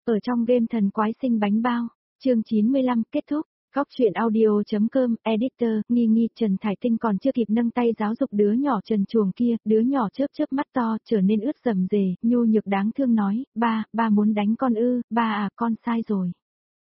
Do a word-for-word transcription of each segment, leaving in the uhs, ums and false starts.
Ở trong game thần quái sinh bánh bao, chương chín mươi lăm kết thúc. Góc truyện audio.com, editor, nghi nghi Trần Thải Tinh còn chưa kịp nâng tay giáo dục đứa nhỏ trần truồng kia, đứa nhỏ chớp chớp mắt to, trở nên ướt rầm rề, nhu nhược đáng thương nói, ba, ba muốn đánh con ư, ba à, con sai rồi.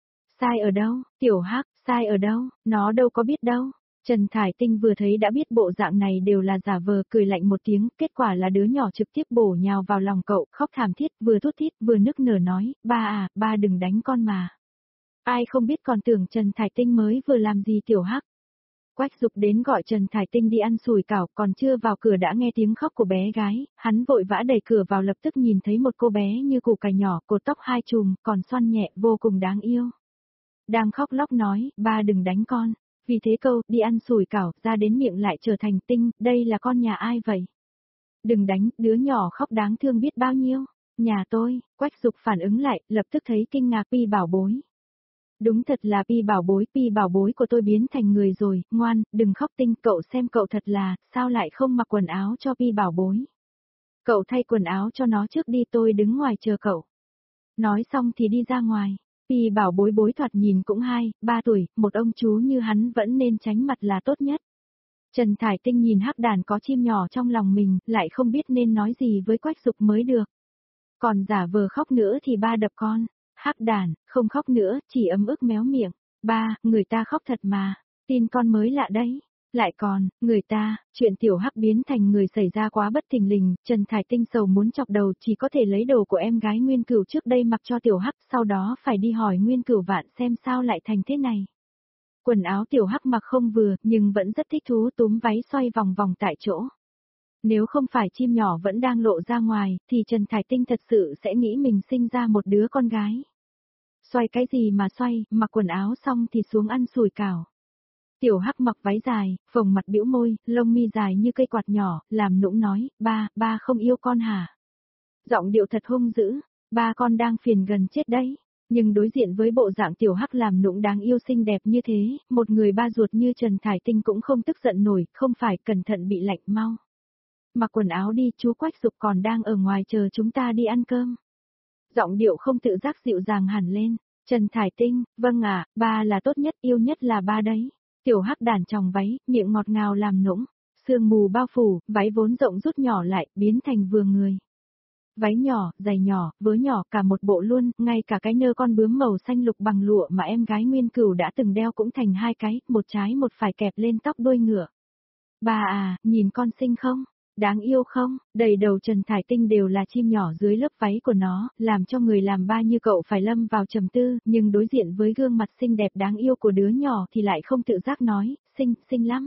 Sai ở đâu, tiểu hắc, sai ở đâu, nó đâu có biết đâu. Trần Thải Tinh vừa thấy đã biết bộ dạng này đều là giả vờ, cười lạnh một tiếng, kết quả là đứa nhỏ trực tiếp bổ nhào vào lòng cậu, khóc thảm thiết, vừa thút thít, vừa nức nở nói, ba à, ba đừng đánh con mà. Ai không biết còn tưởng Trần Thải Tinh mới vừa làm gì tiểu hắc. Quách Dục đến gọi Trần Thải Tinh đi ăn sủi cảo, còn chưa vào cửa đã nghe tiếng khóc của bé gái, hắn vội vã đẩy cửa vào, lập tức nhìn thấy một cô bé như củ cải nhỏ, cột tóc hai chùm, còn xoăn nhẹ, vô cùng đáng yêu. Đang khóc lóc nói, ba đừng đánh con. Vì thế câu, đi ăn sủi cảo, ra đến miệng lại trở thành Tinh, đây là con nhà ai vậy? Đừng đánh, đứa nhỏ khóc đáng thương biết bao nhiêu. Nhà tôi, Quách Dục phản ứng lại, lập tức thấy kinh ngạc, Pi bảo bối. Đúng thật là Pi bảo bối, Pi bảo bối của tôi biến thành người rồi, ngoan, đừng khóc Tinh, cậu xem cậu thật là, sao lại không mặc quần áo cho Pi bảo bối? Cậu thay quần áo cho nó trước đi, tôi đứng ngoài chờ cậu. Nói xong thì đi ra ngoài. Pi bảo bối bối thoạt nhìn cũng hai, ba tuổi, một ông chú như hắn vẫn nên tránh mặt là tốt nhất. Trần Thải Tinh nhìn hắc đàn có chim nhỏ trong lòng mình, lại không biết nên nói gì với Quách Dục mới được. Còn giả vờ khóc nữa thì ba đập con. Hắc đàn, không khóc nữa, chỉ ấm ức méo miệng. Ba, người ta khóc thật mà, tin con mới lạ đấy. Lại còn, người ta, chuyện tiểu hắc biến thành người xảy ra quá bất thình lình, Trần Thải Tinh sầu muốn chọc đầu, chỉ có thể lấy đồ của em gái Nguyên Cửu trước đây mặc cho tiểu hắc, sau đó phải đi hỏi Nguyên Cửu Vạn xem sao lại thành thế này. Quần áo tiểu hắc mặc không vừa, nhưng vẫn rất thích thú, túm váy xoay vòng vòng tại chỗ. Nếu không phải chim nhỏ vẫn đang lộ ra ngoài, thì Trần Thải Tinh thật sự sẽ nghĩ mình sinh ra một đứa con gái. Xoay cái gì mà xoay, mặc quần áo xong thì xuống ăn sủi cảo. Tiểu hắc mặc váy dài, phồng mặt bĩu môi, lông mi dài như cây quạt nhỏ, làm nũng nói, ba, ba không yêu con hả? Giọng điệu thật hung dữ, ba con đang phiền gần chết đấy. Nhưng đối diện với bộ dạng tiểu hắc làm nũng đáng yêu xinh đẹp như thế, một người ba ruột như Trần Thải Tinh cũng không tức giận nổi, không phải cẩn thận bị lạnh mau. Mặc quần áo đi, chú Quách Dục còn đang ở ngoài chờ chúng ta đi ăn cơm. Giọng điệu không tự giác dịu dàng hẳn lên, Trần Thải Tinh, vâng ạ, ba là tốt nhất, yêu nhất là ba đấy. Tiểu hắc đàn tròng váy, miệng ngọt ngào làm nũng, sương mù bao phủ, váy vốn rộng rút nhỏ lại, biến thành vừa người. Váy nhỏ, giày nhỏ, vớ nhỏ, cả một bộ luôn, ngay cả cái nơ con bướm màu xanh lục bằng lụa mà em gái Nguyên Cửu đã từng đeo cũng thành hai cái, một trái một phải kẹp lên tóc đuôi ngựa. Ba à, nhìn con xinh không? Đáng yêu không? Đầy đầu Trần Thải Tinh đều là chim nhỏ dưới lớp váy của nó, làm cho người làm ba như cậu phải lâm vào trầm tư, nhưng đối diện với gương mặt xinh đẹp đáng yêu của đứa nhỏ thì lại không tự giác nói, xinh, xinh lắm.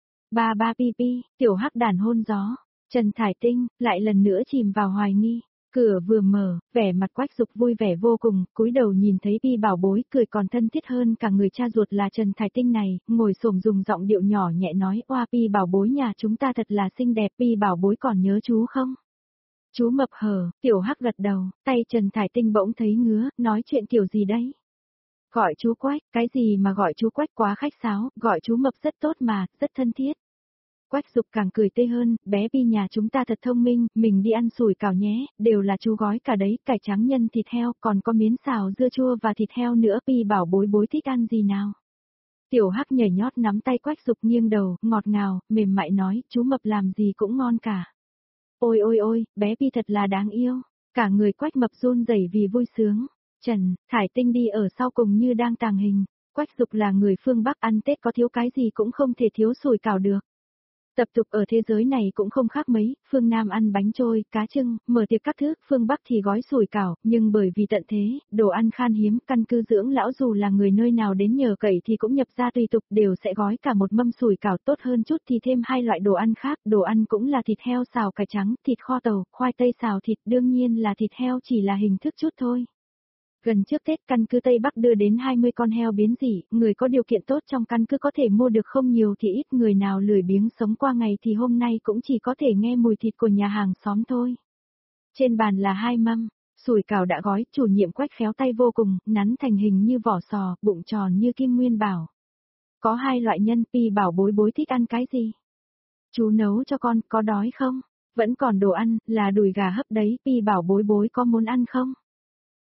Ba ba pi pi, tiểu hắc đàn hôn gió. Trần Thải Tinh lại lần nữa chìm vào hoài nghi. Cửa vừa mở, vẻ mặt Quách Dục vui vẻ vô cùng, cúi đầu nhìn thấy Pi bảo bối cười còn thân thiết hơn cả người cha ruột là Trần Thải Tinh này, ngồi xổm dùng giọng điệu nhỏ nhẹ nói, oa Pi bảo bối nhà chúng ta thật là xinh đẹp, Pi bảo bối còn nhớ chú không? Chú mập hờ, tiểu hắc gật đầu, tay Trần Thải Tinh bỗng thấy ngứa, nói chuyện kiểu gì đấy? Gọi chú Quách, cái gì mà gọi chú Quách quá khách sáo, gọi chú mập rất tốt mà, rất thân thiết. Quách Dục càng cười tươi hơn, bé Pi nhà chúng ta thật thông minh, mình đi ăn sủi cảo nhé, đều là chú gói cả đấy, cải trắng nhân thịt heo, còn có miến xào dưa chua và thịt heo nữa, Pi bảo bối bối thích ăn gì nào. Tiểu hắc nhảy nhót nắm tay Quách Dục nghiêng đầu, ngọt ngào, mềm mại nói, chú mập làm gì cũng ngon cả. Ôi ôi ôi, bé Pi thật là đáng yêu, cả người Quách mập run rẩy vì vui sướng. Trần Thải Tinh đi ở sau cùng như đang tàng hình, Quách Dục là người phương Bắc, ăn Tết có thiếu cái gì cũng không thể thiếu sủi cảo được. Tập tục ở thế giới này cũng không khác mấy, phương Nam ăn bánh trôi, cá trưng, mở tiệc các thứ, phương Bắc thì gói sủi cảo, nhưng bởi vì tận thế, đồ ăn khan hiếm, căn cứ dưỡng lão dù là người nơi nào đến nhờ cậy thì cũng nhập ra tùy tục đều sẽ gói cả một mâm sủi cảo, tốt hơn chút thì thêm hai loại đồ ăn khác, đồ ăn cũng là thịt heo xào cải trắng, thịt kho tàu, khoai tây xào thịt, đương nhiên là thịt heo chỉ là hình thức chút thôi. Gần trước Tết căn cứ Tây Bắc đưa đến hai mươi con heo biến dị, người có điều kiện tốt trong căn cứ có thể mua được không nhiều thì ít, người nào lười biếng sống qua ngày thì hôm nay cũng chỉ có thể nghe mùi thịt của nhà hàng xóm thôi. Trên bàn là hai mâm, sủi cảo đã gói, chủ nhiệm Quách khéo tay vô cùng, nắn thành hình như vỏ sò, bụng tròn như kim nguyên bảo. Có hai loại nhân, Pi bảo bối bối thích ăn cái gì? Chú nấu cho con, có đói không? Vẫn còn đồ ăn, là đùi gà hấp đấy, Pi bảo bối bối có muốn ăn không?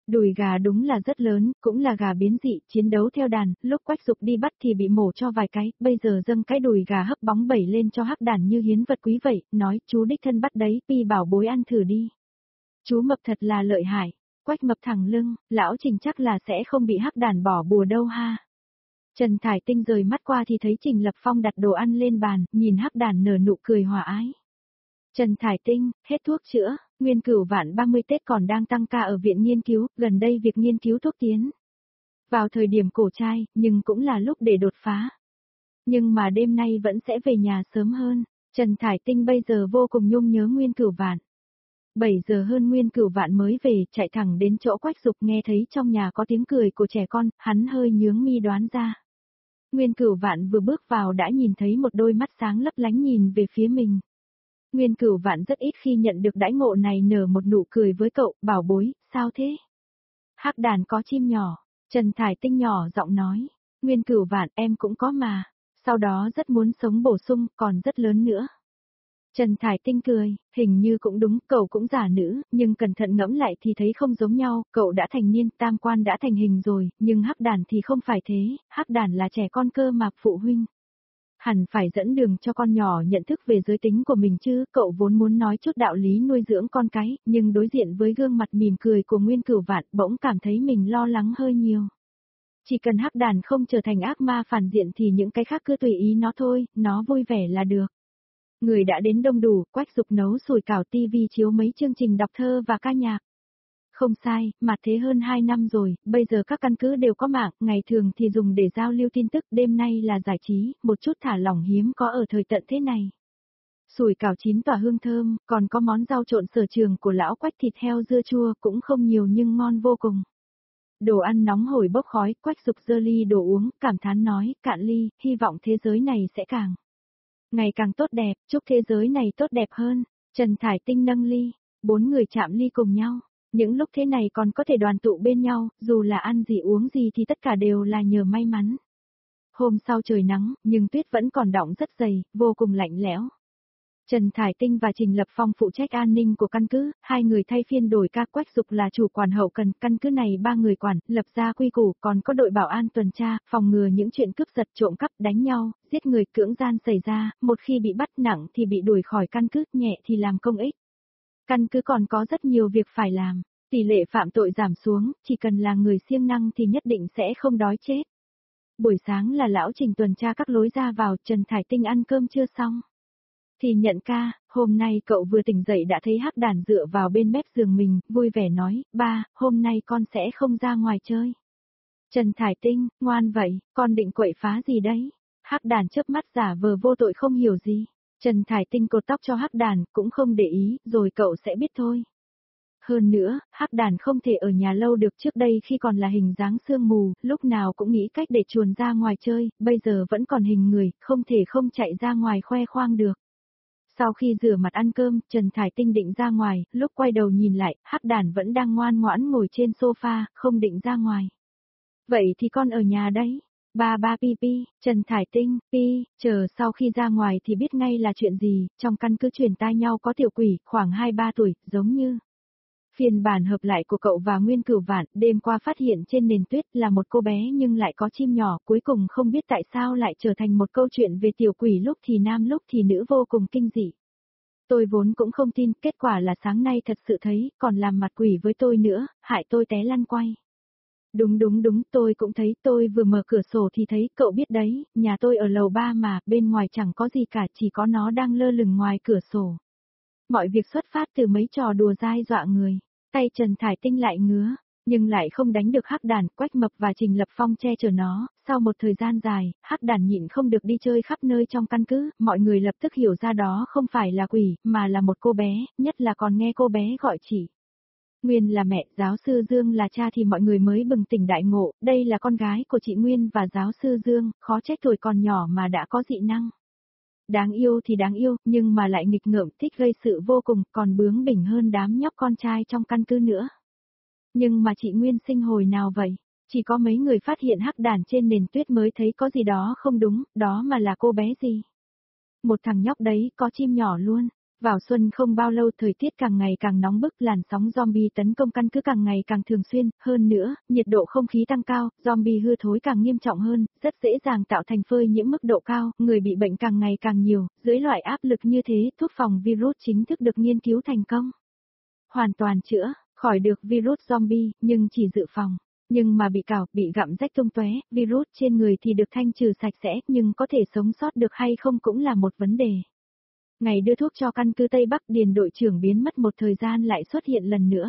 Đùi gà đúng là rất lớn, cũng là gà biến dị, chiến đấu theo đàn, lúc Quách Dục đi bắt thì bị mổ cho vài cái, bây giờ dâng cái đùi gà hấp bóng bẩy lên cho Hắc Đàn như hiến vật quý vậy, nói chú đích thân bắt đấy, Pi bảo bối ăn thử đi. Chú Mập thật là lợi hại, Quách Mập thẳng lưng, lão Trình chắc là sẽ không bị Hắc Đàn bỏ bùa đâu ha. Trần Thải Tinh rời mắt qua thì thấy Trình Lập Phong đặt đồ ăn lên bàn, nhìn Hắc Đàn nở nụ cười hòa ái. Trần Thải Tinh, hết thuốc chữa, Nguyên Cửu Vạn ba mươi Tết còn đang tăng ca ở viện nghiên cứu, gần đây việc nghiên cứu thuốc tiến vào thời điểm cổ trai, nhưng cũng là lúc để đột phá. Nhưng mà đêm nay vẫn sẽ về nhà sớm hơn, Trần Thải Tinh bây giờ vô cùng nhung nhớ Nguyên Cửu Vạn. bảy giờ hơn Nguyên Cửu Vạn mới về, chạy thẳng đến chỗ Quách Dục, nghe thấy trong nhà có tiếng cười của trẻ con, hắn hơi nhướng mi đoán ra. Nguyên Cửu Vạn vừa bước vào đã nhìn thấy một đôi mắt sáng lấp lánh nhìn về phía mình. Nguyên Cửu Vạn rất ít khi nhận được đãi ngộ này, nở một nụ cười với cậu, bảo bối, sao thế? Hắc Đàn có chim nhỏ, Trần Thải Tinh nhỏ giọng nói, Nguyên Cửu Vạn em cũng có mà, sau đó rất muốn sống bổ sung, còn rất lớn nữa. Trần Thải Tinh cười, hình như cũng đúng, cậu cũng giả nữ, nhưng cẩn thận ngẫm lại thì thấy không giống nhau, cậu đã thành niên, tam quan đã thành hình rồi, nhưng Hắc Đàn thì không phải thế, Hắc Đàn là trẻ con cơ mà, phụ huynh. Hẳn phải dẫn đường cho con nhỏ nhận thức về giới tính của mình chứ, cậu vốn muốn nói chút đạo lý nuôi dưỡng con cái, nhưng đối diện với gương mặt mỉm cười của Nguyên Cửu Vạn bỗng cảm thấy mình lo lắng hơi nhiều. Chỉ cần Hắc Đàn không trở thành ác ma phản diện thì những cái khác cứ tùy ý nó thôi, nó vui vẻ là được. Người đã đến đông đủ, Quách Dục nấu sủi cảo, tivi chiếu mấy chương trình đọc thơ và ca nhạc. Không sai, mặt thế hơn hai năm rồi, bây giờ các căn cứ đều có mạng, ngày thường thì dùng để giao lưu tin tức, đêm nay là giải trí, một chút thả lỏng hiếm có ở thời tận thế này. Sủi cảo chín tỏa hương thơm, còn có món rau trộn sở trường của lão Quách, thịt heo dưa chua, cũng không nhiều nhưng ngon vô cùng. Đồ ăn nóng hổi bốc khói, Quách Dục giơ ly đồ uống, cảm thán nói, cạn ly, hy vọng thế giới này sẽ càng ngày càng tốt đẹp, chúc thế giới này tốt đẹp hơn. Trần Thải Tinh nâng ly, bốn người chạm ly cùng nhau. Những lúc thế này còn có thể đoàn tụ bên nhau, dù là ăn gì uống gì thì tất cả đều là nhờ may mắn. Hôm sau trời nắng, nhưng tuyết vẫn còn đọng rất dày, vô cùng lạnh lẽo. Trần Thải Tinh và Trình Lập Phong phụ trách an ninh của căn cứ, hai người thay phiên đổi ca. Quách Dục là chủ quản hậu cần, căn cứ này ba người quản, lập ra quy củ, còn có đội bảo an tuần tra, phòng ngừa những chuyện cướp giật, trộm cắp, đánh nhau, giết người, cưỡng gian xảy ra, một khi bị bắt nặng thì bị đuổi khỏi căn cứ, nhẹ thì làm công ích. Căn cứ còn có rất nhiều việc phải làm, tỷ lệ phạm tội giảm xuống, chỉ cần là người siêng năng thì nhất định sẽ không đói chết. Buổi sáng là lão Trình tuần tra các lối ra vào, Trần Thải Tinh ăn cơm chưa xong thì nhận ca, hôm nay cậu vừa tỉnh dậy đã thấy Hắc Đàn dựa vào bên mép giường mình, vui vẻ nói, ba, hôm nay con sẽ không ra ngoài chơi. Trần Thải Tinh, ngoan vậy, con định quậy phá gì đấy? Hắc Đàn chớp mắt giả vờ vô tội không hiểu gì. Trần Thải Tinh cột tóc cho Hắc Đàn, cũng không để ý, rồi cậu sẽ biết thôi. Hơn nữa, Hắc Đàn không thể ở nhà lâu được, trước đây khi còn là hình dáng sương mù, lúc nào cũng nghĩ cách để chuồn ra ngoài chơi, bây giờ vẫn còn hình người, không thể không chạy ra ngoài khoe khoang được. Sau khi rửa mặt ăn cơm, Trần Thải Tinh định ra ngoài, lúc quay đầu nhìn lại, Hắc Đàn vẫn đang ngoan ngoãn ngồi trên sofa, không định ra ngoài. Vậy thì con ở nhà đấy. Ba ba pi pi, Trần Thải Tinh, pi, chờ sau khi ra ngoài thì biết ngay là chuyện gì, trong căn cứ truyền tai nhau có tiểu quỷ, khoảng hai ba tuổi, giống như phiên bản hợp lại của cậu và Nguyên Cửu Vạn, đêm qua phát hiện trên nền tuyết là một cô bé nhưng lại có chim nhỏ, cuối cùng không biết tại sao lại trở thành một câu chuyện về tiểu quỷ lúc thì nam lúc thì nữ vô cùng kinh dị. Tôi vốn cũng không tin, kết quả là sáng nay thật sự thấy, còn làm mặt quỷ với tôi nữa, hại tôi té lăn quay. Đúng đúng đúng, tôi cũng thấy, tôi vừa mở cửa sổ thì thấy, cậu biết đấy, nhà tôi ở lầu ba mà, bên ngoài chẳng có gì cả, chỉ có nó đang lơ lửng ngoài cửa sổ. Mọi việc xuất phát từ mấy trò đùa dai dọa người, tay Trần Thải Tinh lại ngứa, nhưng lại không đánh được Hắc Đàn, Quách Mập và Trình Lập Phong che chở nó, sau một thời gian dài, Hắc Đàn nhịn không được đi chơi khắp nơi trong căn cứ, mọi người lập tức hiểu ra đó không phải là quỷ, mà là một cô bé, nhất là còn nghe cô bé gọi chị Nguyên là mẹ, giáo sư Dương là cha thì mọi người mới bừng tỉnh đại ngộ, đây là con gái của chị Nguyên và giáo sư Dương, khó trách tuổi còn nhỏ mà đã có dị năng. Đáng yêu thì đáng yêu, nhưng mà lại nghịch ngợm, thích gây sự vô cùng, còn bướng bỉnh hơn đám nhóc con trai trong căn cứ nữa. Nhưng mà chị Nguyên sinh hồi nào vậy? Chỉ có mấy người phát hiện Hắc Đàn trên nền tuyết mới thấy có gì đó không đúng, đó mà là cô bé gì? Một thằng nhóc đấy, có chim nhỏ luôn. Vào xuân không bao lâu thời tiết càng ngày càng nóng bức, làn sóng zombie tấn công căn cứ càng ngày càng thường xuyên, hơn nữa, nhiệt độ không khí tăng cao, zombie hư thối càng nghiêm trọng hơn, rất dễ dàng tạo thành phơi nhiễm mức độ cao, người bị bệnh càng ngày càng nhiều, dưới loại áp lực như thế, thuốc phòng virus chính thức được nghiên cứu thành công. Hoàn toàn chữa khỏi được virus zombie, nhưng chỉ dự phòng. Nhưng mà bị cào, bị gặm rách tung tóe, virus trên người thì được thanh trừ sạch sẽ, nhưng có thể sống sót được hay không cũng là một vấn đề. Ngày đưa thuốc cho căn cứ Tây Bắc, Điền đội trưởng biến mất một thời gian lại xuất hiện lần nữa.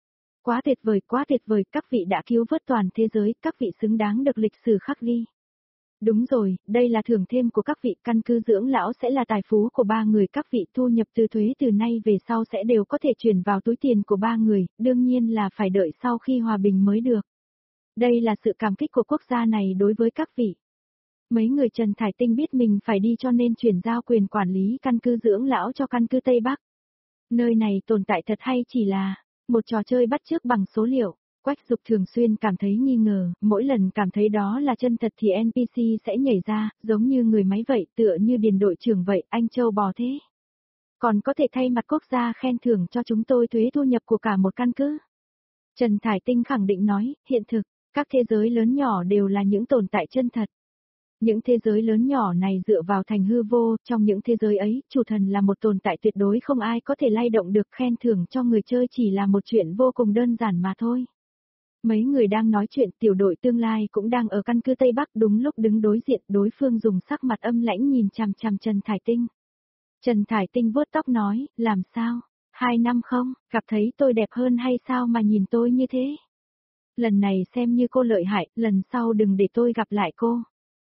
Quá tuyệt vời, quá tuyệt vời, các vị đã cứu vớt toàn thế giới, các vị xứng đáng được lịch sử khắc ghi. Đúng rồi, đây là thưởng thêm của các vị, căn cứ dưỡng lão sẽ là tài phú của ba người, các vị thu nhập từ thuế từ nay về sau sẽ đều có thể chuyển vào túi tiền của ba người, đương nhiên là phải đợi sau khi hòa bình mới được. Đây là sự cảm kích của quốc gia này đối với các vị. Mấy người Trần Thải Tinh biết mình phải đi cho nên chuyển giao quyền quản lý căn cứ dưỡng lão cho căn cứ Tây Bắc. Nơi này tồn tại thật hay chỉ là một trò chơi bắt chước bằng số liệu? Quách Dục thường xuyên cảm thấy nghi ngờ, mỗi lần cảm thấy đó là chân thật thì en pê xê sẽ nhảy ra, giống như người máy vậy, tựa như Điền đội trưởng vậy, anh châu bò thế. Còn có thể thay mặt quốc gia khen thưởng cho chúng tôi thuế thu nhập của cả một căn cứ. Trần Thải Tinh khẳng định nói, hiện thực, các thế giới lớn nhỏ đều là những tồn tại chân thật. Những thế giới lớn nhỏ này dựa vào thành hư vô, trong những thế giới ấy, chủ thần là một tồn tại tuyệt đối không ai có thể lay động được, khen thưởng cho người chơi chỉ là một chuyện vô cùng đơn giản mà thôi. Mấy người đang nói chuyện, tiểu đội tương lai cũng đang ở căn cứ Tây Bắc, đúng lúc đứng đối diện, đối phương dùng sắc mặt âm lãnh nhìn chằm chằm Trần Thải Tinh. Trần Thải Tinh vuốt tóc nói, làm sao, hai năm không, gặp thấy tôi đẹp hơn hay sao mà nhìn tôi như thế? Lần này xem như cô lợi hại, lần sau đừng để tôi gặp lại cô.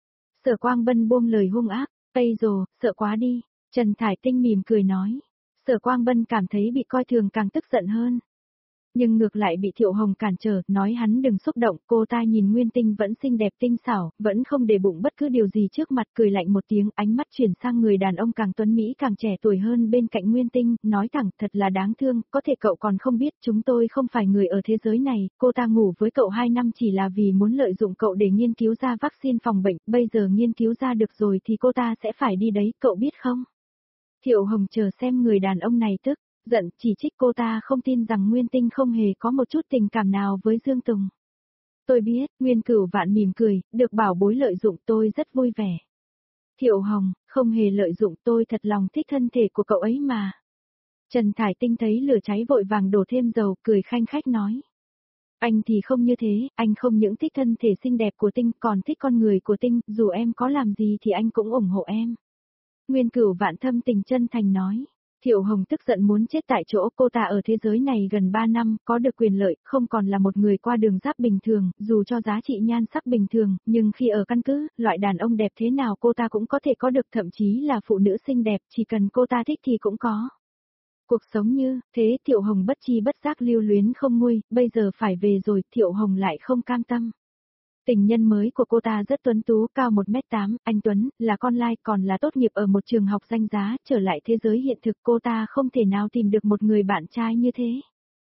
Sở Quang Bân buông lời hung ác, bây giờ, sợ quá đi, Trần Thải Tinh mỉm cười nói. Sở Quang Bân cảm thấy bị coi thường càng tức giận hơn. Nhưng ngược lại bị Thiệu Hồng cản trở, nói hắn đừng xúc động, cô ta nhìn Nguyên Tinh vẫn xinh đẹp tinh xảo, vẫn không để bụng bất cứ điều gì trước mặt, cười lạnh một tiếng, ánh mắt chuyển sang người đàn ông càng tuấn Mỹ càng trẻ tuổi hơn bên cạnh Nguyên Tinh, nói thẳng, thật là đáng thương, có thể cậu còn không biết, chúng tôi không phải người ở thế giới này, cô ta ngủ với cậu hai năm chỉ là vì muốn lợi dụng cậu để nghiên cứu ra vaccine phòng bệnh, bây giờ nghiên cứu ra được rồi thì cô ta sẽ phải đi đấy, cậu biết không? Thiệu Hồng chờ xem người đàn ông này tức giận, chỉ trích cô ta không tin rằng Nguyên Tinh không hề có một chút tình cảm nào với Dương Tùng. Tôi biết, Nguyên Cửu Vạn mỉm cười, được bảo bối lợi dụng tôi rất vui vẻ. Thiệu Hồng, không hề lợi dụng, tôi thật lòng thích thân thể của cậu ấy mà. Trần Thải Tinh thấy lửa cháy vội vàng đổ thêm dầu, cười khanh khách nói. Anh thì không như thế, anh không những thích thân thể xinh đẹp của Tinh, còn thích con người của Tinh, dù em có làm gì thì anh cũng ủng hộ em. Nguyên Cửu Vạn thâm tình chân thành nói. Thiệu Hồng tức giận muốn chết tại chỗ, cô ta ở thế giới này gần ba năm, có được quyền lợi, không còn là một người qua đường giáp bình thường, dù cho giá trị nhan sắc bình thường, nhưng khi ở căn cứ, loại đàn ông đẹp thế nào cô ta cũng có thể có được, thậm chí là phụ nữ xinh đẹp, chỉ cần cô ta thích thì cũng có. Cuộc sống như thế, Thiệu Hồng bất chi bất giác lưu luyến không nguôi, bây giờ phải về rồi, Thiệu Hồng lại không cam tâm. Tình nhân mới của cô ta rất tuấn tú, cao một mét tám, anh Tuấn, là con lai, còn là tốt nghiệp ở một trường học danh giá, trở lại thế giới hiện thực cô ta không thể nào tìm được một người bạn trai như thế.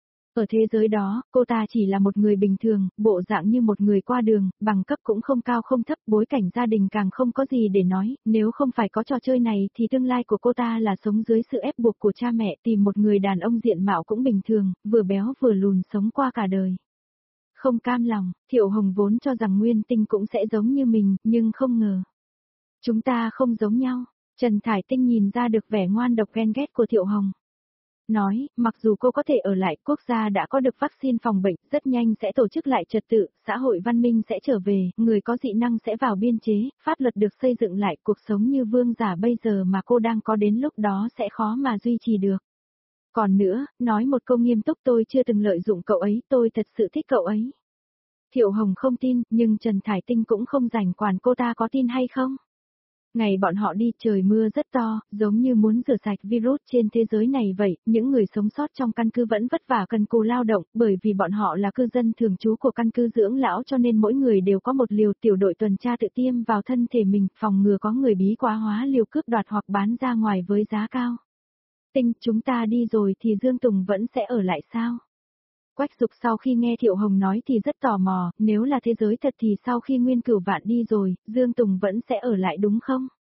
Ở thế giới đó, cô ta chỉ là một người bình thường, bộ dạng như một người qua đường, bằng cấp cũng không cao không thấp, bối cảnh gia đình càng không có gì để nói, nếu không phải có trò chơi này thì tương lai của cô ta là sống dưới sự ép buộc của cha mẹ, tìm một người đàn ông diện mạo cũng bình thường, vừa béo vừa lùn sống qua cả đời. Không cam lòng, Thiệu Hồng vốn cho rằng Nguyên Tinh cũng sẽ giống như mình, nhưng không ngờ. Chúng ta không giống nhau, Trần Thải Tinh nhìn ra được vẻ ngoan độc ghen ghét của Thiệu Hồng. Nói, mặc dù cô có thể ở lại, quốc gia đã có được vaccine phòng bệnh, rất nhanh sẽ tổ chức lại trật tự, xã hội văn minh sẽ trở về, người có dị năng sẽ vào biên chế, pháp luật được xây dựng lại, cuộc sống như vương giả bây giờ mà cô đang có đến lúc đó sẽ khó mà duy trì được. Còn nữa, nói một câu nghiêm túc, tôi chưa từng lợi dụng cậu ấy, tôi thật sự thích cậu ấy. Thiệu Hồng không tin, nhưng Trần Thải Tinh cũng không rảnh quản cô ta có tin hay không. Ngày bọn họ đi trời mưa rất to, giống như muốn rửa sạch virus trên thế giới này vậy, những người sống sót trong căn cứ vẫn vất vả cần cù lao động, bởi vì bọn họ là cư dân thường trú của căn cứ dưỡng lão cho nên mỗi người đều có một liều, tiểu đội tuần tra tự tiêm vào thân thể mình, phòng ngừa có người bí quá hóa liều cướp đoạt hoặc bán ra ngoài với giá cao. Tinh, chúng ta đi rồi thì Dương Tùng vẫn sẽ ở lại sao? Quách Dục sau khi nghe Thiệu Hồng nói thì rất tò mò, nếu là thế giới thật thì sau khi Nguyên Cửu Vạn đi rồi, Dương Tùng vẫn sẽ ở lại đúng không?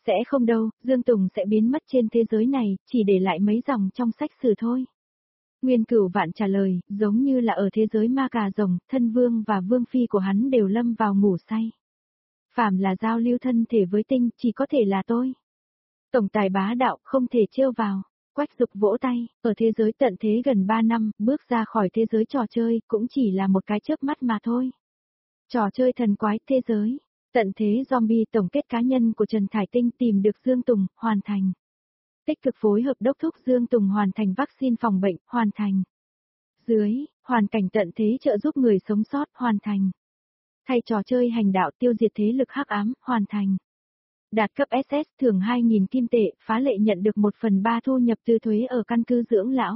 Sẽ không đâu, Dương Tùng sẽ biến mất trên thế giới này, chỉ để lại mấy dòng trong sách sử thôi. Nguyên Cửu Vạn trả lời, giống như là ở thế giới ma cà rồng, thân vương và vương phi của hắn đều lâm vào ngủ say. Phàm là giao lưu thân thể với tinh, chỉ có thể là tôi. Tổng tài bá đạo, không thể trêu vào. Quách Dục vỗ tay, ở thế giới tận thế gần ba năm, bước ra khỏi thế giới trò chơi, cũng chỉ là một cái chớp mắt mà thôi. Trò chơi thần quái thế giới, tận thế zombie tổng kết cá nhân của Trần Thải Tinh tìm được Dương Tùng, hoàn thành. Tích cực phối hợp đốc thúc Dương Tùng hoàn thành vaccine phòng bệnh, hoàn thành. Dưới, hoàn cảnh tận thế trợ giúp người sống sót, hoàn thành. Thay trò chơi hành đạo tiêu diệt thế lực hắc ám, hoàn thành. Đạt cấp ét ét thưởng hai nghìn kim tệ, phá lệ nhận được một phần ba thu nhập từ thuế ở căn cứ dưỡng lão.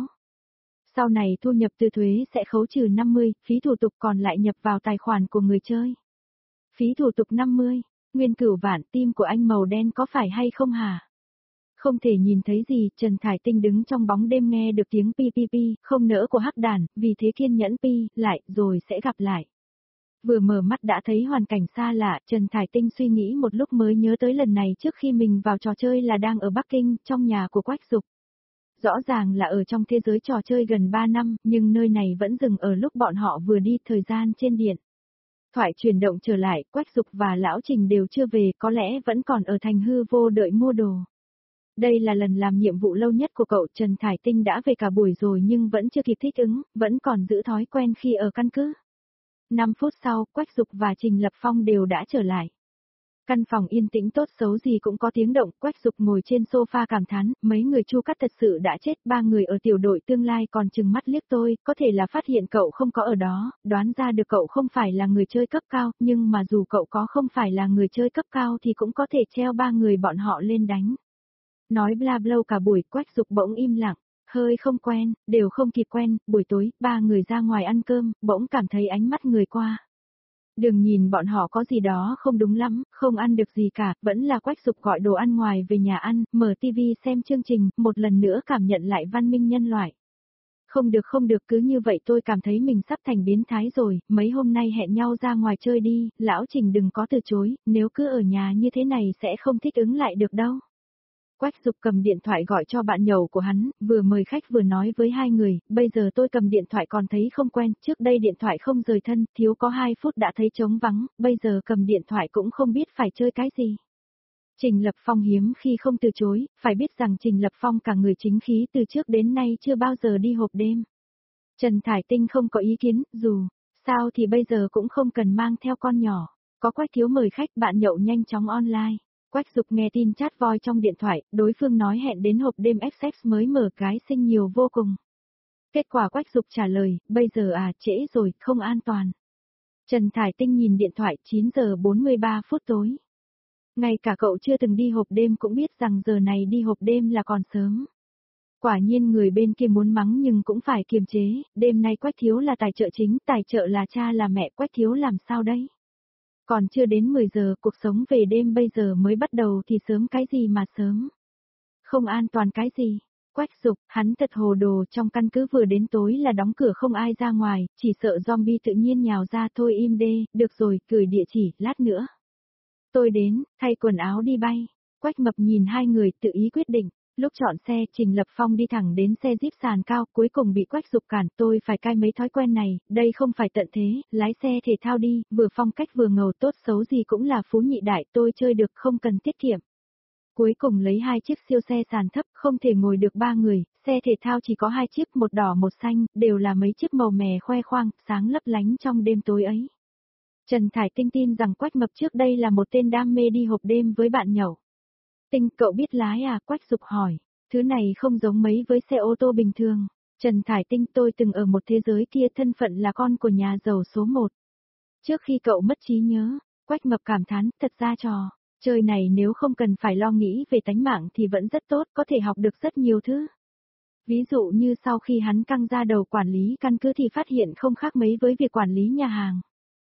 Sau này thu nhập từ thuế sẽ khấu trừ năm mươi, phí thủ tục còn lại nhập vào tài khoản của người chơi. Phí thủ tục năm mươi, Nguyên Cửu Vạn, tim của anh màu đen có phải hay không hả? Không thể nhìn thấy gì, Trần Thải Tinh đứng trong bóng đêm nghe được tiếng pi pi pi, không nỡ của hắc đàn, vì thế kiên nhẫn pi, lại, rồi sẽ gặp lại. Vừa mở mắt đã thấy hoàn cảnh xa lạ, Trần Thải Tinh suy nghĩ một lúc mới nhớ tới lần này trước khi mình vào trò chơi là đang ở Bắc Kinh, trong nhà của Quách Dục. Rõ ràng là ở trong thế giới trò chơi gần ba năm, nhưng nơi này vẫn dừng ở lúc bọn họ vừa đi thời gian trên điện. Thoại chuyển động trở lại, Quách Dục và Lão Trình đều chưa về, có lẽ vẫn còn ở thành hư vô đợi mua đồ. Đây là lần làm nhiệm vụ lâu nhất của cậu, Trần Thải Tinh đã về cả buổi rồi nhưng vẫn chưa kịp thích ứng, vẫn còn giữ thói quen khi ở căn cứ. năm phút sau, Quách Dục và Trình Lập Phong đều đã trở lại. Căn phòng yên tĩnh tốt xấu gì cũng có tiếng động, Quách Dục ngồi trên sofa cảm thán, mấy người Chu Cắt thật sự đã chết, ba người ở tiểu đội tương lai còn chừng mắt liếc tôi, có thể là phát hiện cậu không có ở đó, đoán ra được cậu không phải là người chơi cấp cao, nhưng mà dù cậu có không phải là người chơi cấp cao thì cũng có thể treo ba người bọn họ lên đánh. Nói bla bla cả buổi, Quách Dục bỗng im lặng, hơi không quen, đều không kịp quen, buổi tối, ba người ra ngoài ăn cơm, bỗng cảm thấy ánh mắt người qua. Đừng nhìn bọn họ có gì đó không đúng lắm, không ăn được gì cả, vẫn là Quách Dục gọi đồ ăn ngoài về nhà ăn, mở tivi xem chương trình, một lần nữa cảm nhận lại văn minh nhân loại. Không được không được, cứ như vậy tôi cảm thấy mình sắp thành biến thái rồi, mấy hôm nay hẹn nhau ra ngoài chơi đi, Lão Trình đừng có từ chối, nếu cứ ở nhà như thế này sẽ không thích ứng lại được đâu. Quách Dục cầm điện thoại gọi cho bạn nhậu của hắn, vừa mời khách vừa nói với hai người, bây giờ tôi cầm điện thoại còn thấy không quen, trước đây điện thoại không rời thân, thiếu có hai phút đã thấy trống vắng, bây giờ cầm điện thoại cũng không biết phải chơi cái gì. Trình Lập Phong hiếm khi không từ chối, phải biết rằng Trình Lập Phong cả người chính khí từ trước đến nay chưa bao giờ đi hộp đêm. Trần Thải Tinh không có ý kiến, dù sao thì bây giờ cũng không cần mang theo con nhỏ, có Quách thiếu mời khách, bạn nhậu nhanh chóng online. Quách Dục nghe tin chat voice trong điện thoại, đối phương nói hẹn đến hộp đêm ép ép mới mở cái sinh nhiều vô cùng. Kết quả Quách Dục trả lời, bây giờ à, trễ rồi, không an toàn. Trần Thải Tinh nhìn điện thoại, chín giờ bốn mươi ba phút tối. Ngay cả cậu chưa từng đi hộp đêm cũng biết rằng giờ này đi hộp đêm là còn sớm. Quả nhiên người bên kia muốn mắng nhưng cũng phải kiềm chế, đêm nay Quách thiếu là tài trợ chính, tài trợ là cha là mẹ, Quách thiếu làm sao đây? Còn chưa đến mười giờ, cuộc sống về đêm bây giờ mới bắt đầu thì sớm cái gì mà sớm. Không an toàn cái gì. Quách Dục, hắn thật hồ đồ, trong căn cứ vừa đến tối là đóng cửa không ai ra ngoài, chỉ sợ zombie tự nhiên nhào ra, thôi im đê, được rồi, gửi địa chỉ, lát nữa. Tôi đến, thay quần áo đi bay. Quách Mập nhìn hai người tự ý quyết định. Lúc chọn xe, Trình Lập Phong đi thẳng đến xe Jeep sàn cao, cuối cùng bị Quách Dục cản, tôi phải cai mấy thói quen này, đây không phải tận thế, lái xe thể thao đi, vừa phong cách vừa ngầu, tốt xấu gì cũng là phú nhị đại, tôi chơi được không cần tiết kiệm. Cuối cùng lấy hai chiếc siêu xe sàn thấp, không thể ngồi được ba người, xe thể thao chỉ có hai chiếc, một đỏ một xanh, đều là mấy chiếc màu mè khoe khoang, sáng lấp lánh trong đêm tối ấy. Trần Thải Tinh tin rằng Quách Mập trước đây là một tên đam mê đi hộp đêm với bạn nhậu. Tinh, cậu biết lái à? Quách Dục hỏi. Thứ này không giống mấy với xe ô tô bình thường. Trần Thải Tinh, tôi từng ở một thế giới kia, thân phận là con của nhà giàu số một. Trước khi cậu mất trí nhớ, Quách Mập cảm thán, thật ra trò chơi này nếu không cần phải lo nghĩ về tánh mạng thì vẫn rất tốt, có thể học được rất nhiều thứ. Ví dụ như sau khi hắn căng ra đầu quản lý căn cứ thì phát hiện không khác mấy với việc quản lý nhà hàng.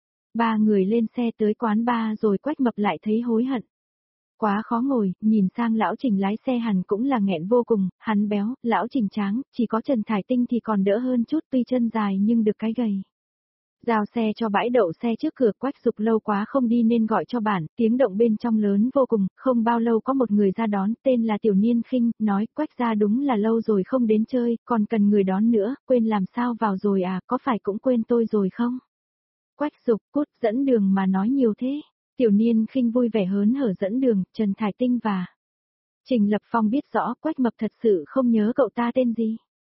Ba người lên xe tới quán bar rồi Quách Mập lại thấy hối hận. Quá khó ngồi, nhìn sang Lão Trình lái xe hẳn cũng là nghẹn vô cùng, hắn béo, Lão Trình tráng, chỉ có Trần Thải Tinh thì còn đỡ hơn chút, tuy chân dài nhưng được cái gầy. Giao xe cho bãi đậu xe trước cửa. Quách Dục lâu quá không đi nên gọi cho bản, tiếng động bên trong lớn vô cùng, không bao lâu có một người ra đón, tên là Tiểu Niên Khinh, nói Quách gia đúng là lâu rồi không đến chơi, còn cần người đón nữa, quên làm sao vào rồi à, có phải cũng quên tôi rồi không? Quách Dục cút dẫn đường mà nói nhiều thế. Tiểu Niên Khinh vui vẻ hớn hở dẫn đường, Trần Thải Tinh và Trình Lập Phong biết rõ Quách Mập thật sự không nhớ cậu ta tên gì.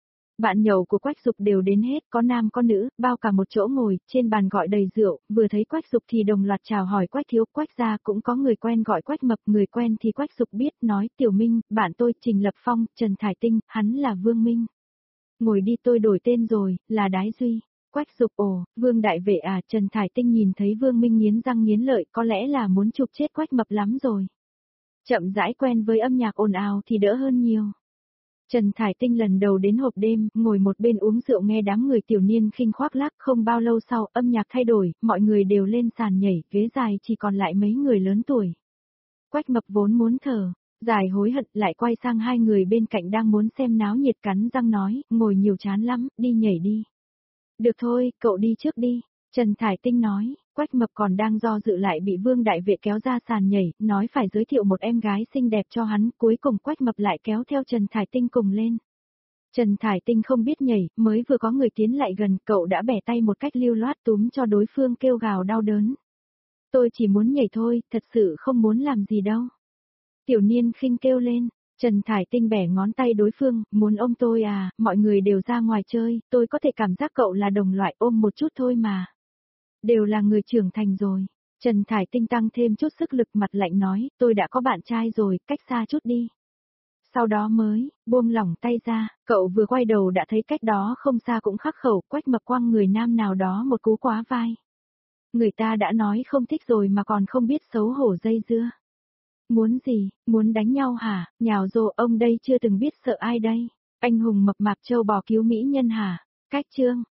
Bạn nhậu của Quách Dục đều đến hết, có nam có nữ, bao cả một chỗ ngồi, trên bàn gọi đầy rượu, vừa thấy Quách Dục thì đồng loạt chào hỏi Quách thiếu. Quách gia cũng có người quen gọi Quách Mập, người quen thì Quách Dục biết, nói Tiểu Minh, bạn tôi, Trình Lập Phong, Trần Thải Tinh, hắn là Vương Minh. Ngồi đi, tôi đổi tên rồi, là Đái Duy. Quách Dục ồ, Vương đại vệ à, Trần Thải Tinh nhìn thấy Vương Minh nghiến răng nghiến lợi, có lẽ là muốn chụp chết Quách Mập lắm rồi. Chậm rãi quen với âm nhạc ồn ào thì đỡ hơn nhiều. Trần Thải Tinh lần đầu đến hộp đêm, ngồi một bên uống rượu nghe đám người Tiểu Niên Khinh khoác lác, không bao lâu sau, âm nhạc thay đổi, mọi người đều lên sàn nhảy, ghế dài chỉ còn lại mấy người lớn tuổi. Quách Mập vốn muốn thở, dài hối hận, lại quay sang hai người bên cạnh đang muốn xem náo nhiệt, cắn răng nói, ngồi nhiều chán lắm, đi nhảy đi. Được thôi, cậu đi trước đi. Trần Thải Tinh nói, Quách Mập còn đang do dự lại bị Vương đại vệ kéo ra sàn nhảy, nói phải giới thiệu một em gái xinh đẹp cho hắn, cuối cùng Quách Mập lại kéo theo Trần Thải Tinh cùng lên. Trần Thải Tinh không biết nhảy, mới vừa có người tiến lại gần, cậu đã bẻ tay một cách lưu loát túm cho đối phương kêu gào đau đớn. Tôi chỉ muốn nhảy thôi, thật sự không muốn làm gì đâu. Tiểu Niên Khinh kêu lên. Trần Thải Tinh bẻ ngón tay đối phương, muốn ôm tôi à, mọi người đều ra ngoài chơi, tôi có thể cảm giác cậu là đồng loại, ôm một chút thôi mà. Đều là người trưởng thành rồi. Trần Thải Tinh tăng thêm chút sức lực, mặt lạnh nói, tôi đã có bạn trai rồi, cách xa chút đi. Sau đó mới, buông lỏng tay ra, cậu vừa quay đầu đã thấy cách đó không xa cũng khắc khẩu, Quách Mập quăng người nam nào đó một cú quá vai. Người ta đã nói không thích rồi mà còn không biết xấu hổ dây dưa. Muốn gì, muốn đánh nhau hả, nhào rồ ông đây chưa từng biết sợ ai đây. Anh hùng mập mạp châu bò cứu mỹ nhân hả, cách chương.